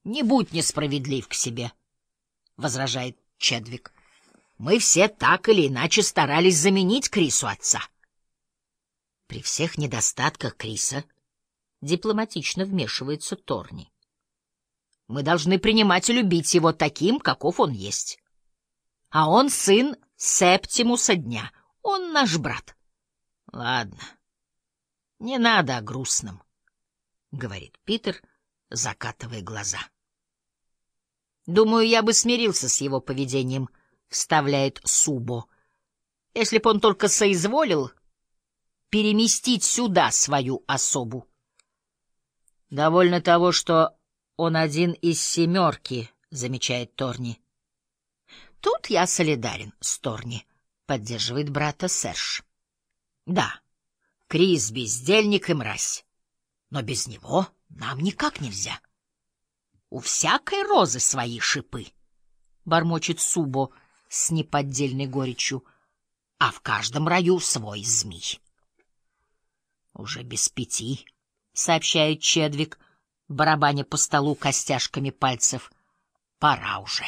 Не будь несправедлив к себе, — возражает Чедвик. Мы все так или иначе старались заменить Крису отца. При всех недостатках Криса дипломатично вмешивается Торни. Мы должны принимать и любить его таким, каков он есть. А он сын Септимуса дня, он наш брат. Ладно, не надо о грустном, — говорит Питер, закатывая глаза. Думаю, я бы смирился с его поведением, — вставляет Субо, — если б он только соизволил переместить сюда свою особу. Довольно того, что он один из семерки, — замечает Торни. Тут я солидарен с Торни, — поддерживает брата Серж. Да, Крис — бездельник и мразь, но без него нам никак нельзя. У всякой розы свои шипы, — бормочет Субо с неподдельной горечью, — а в каждом раю свой змей. Уже без 5, — сообщает Чедвик, барабаня по столу костяшками пальцев. Пора уже.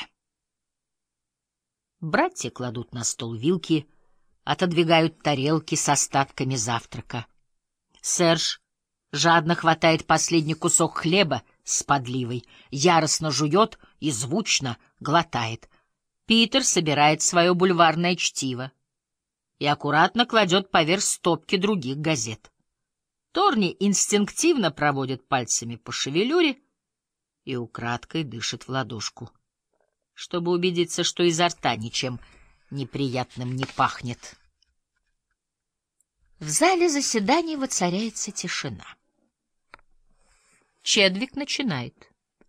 Братья кладут на стол вилки, отодвигают тарелки с остатками завтрака. Серж жадно хватает последний кусок хлеба с подливой, яростно жует и звучно глотает. Питер собирает свое бульварное чтиво и аккуратно кладет поверх стопки других газет. Торни инстинктивно проводит пальцами по шевелюре и украдкой дышит в ладошку, чтобы убедиться, что изо рта ничем неприятным не пахнет. В зале заседаний воцаряется тишина. Чедвик начинает.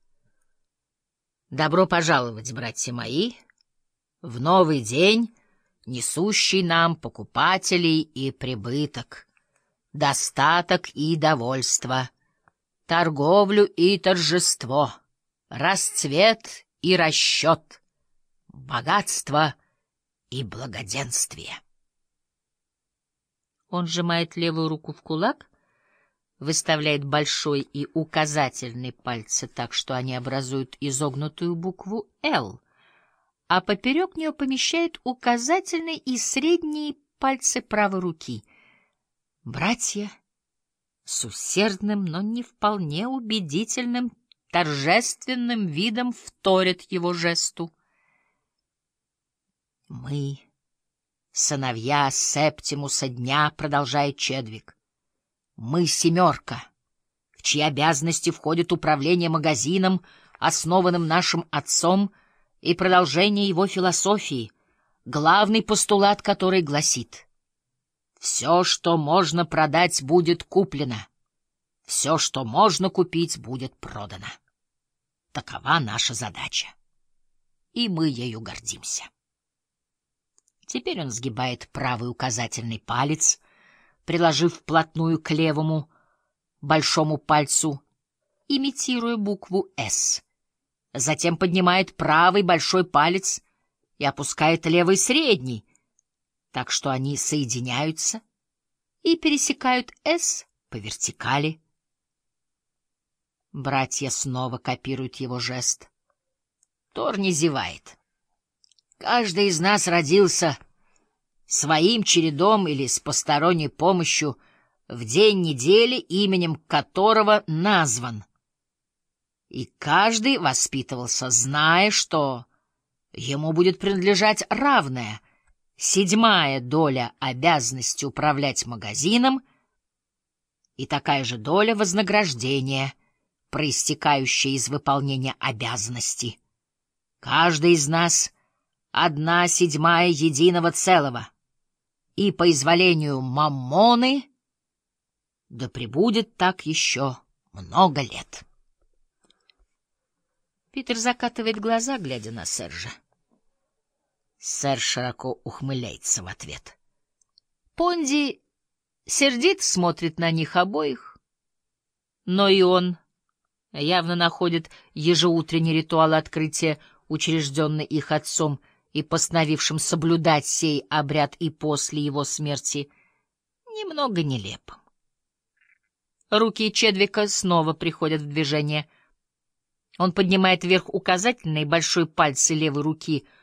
Добро пожаловать, братья мои, в новый день, несущий нам покупателей и прибыток, достаток и довольство, торговлю и торжество, расцвет и расчет, богатство и благоденствие. Он сжимает левую руку в кулак, выставляет большой и указательный пальцы так, что они образуют изогнутую букву «Л», а поперек нее помещает указательный и средние пальцы правой руки. Братья с усердным, но не вполне убедительным, торжественным видом вторят его жесту. «Мы, сыновья Септимуса дня, — продолжает Чедвик, — мы семерка, в чьи обязанности входит управление магазином, основанным нашим отцом, и продолжение его философии, главный постулат которой гласит: все, что можно продать, будет куплено, все, что можно купить, будет продано. Такова наша задача, и мы ею гордимся». Теперь он сгибает правый указательный палец, приложив вплотную к левому большому пальцу, имитируя букву «С». Затем поднимает правый большой палец и опускает левый средний, так что они соединяются и пересекают «С» по вертикали. Братья снова копируют его жест. Торни зевает. Каждый из нас родился своим чередом или с посторонней помощью в день недели, именем которого назван. И каждый воспитывался, зная, что ему будет принадлежать равная, 7-я доля обязанности управлять магазином и такая же доля вознаграждения, проистекающая из выполнения обязанности. Каждый из нас — 1/7 единого целого, и по изволению Маммоны да пребудет так еще много лет. Питер закатывает глаза, глядя на Сержа. Серж широко ухмыляется в ответ. Понди сердито смотрит на них обоих, но и он явно находит ежеутренний ритуал открытия, учрежденный их отцом и постановившим соблюдать сей обряд и после его смерти, немного нелепым. Руки Чедвика снова приходят в движение. Он поднимает вверх указательный и большой пальцы левой руки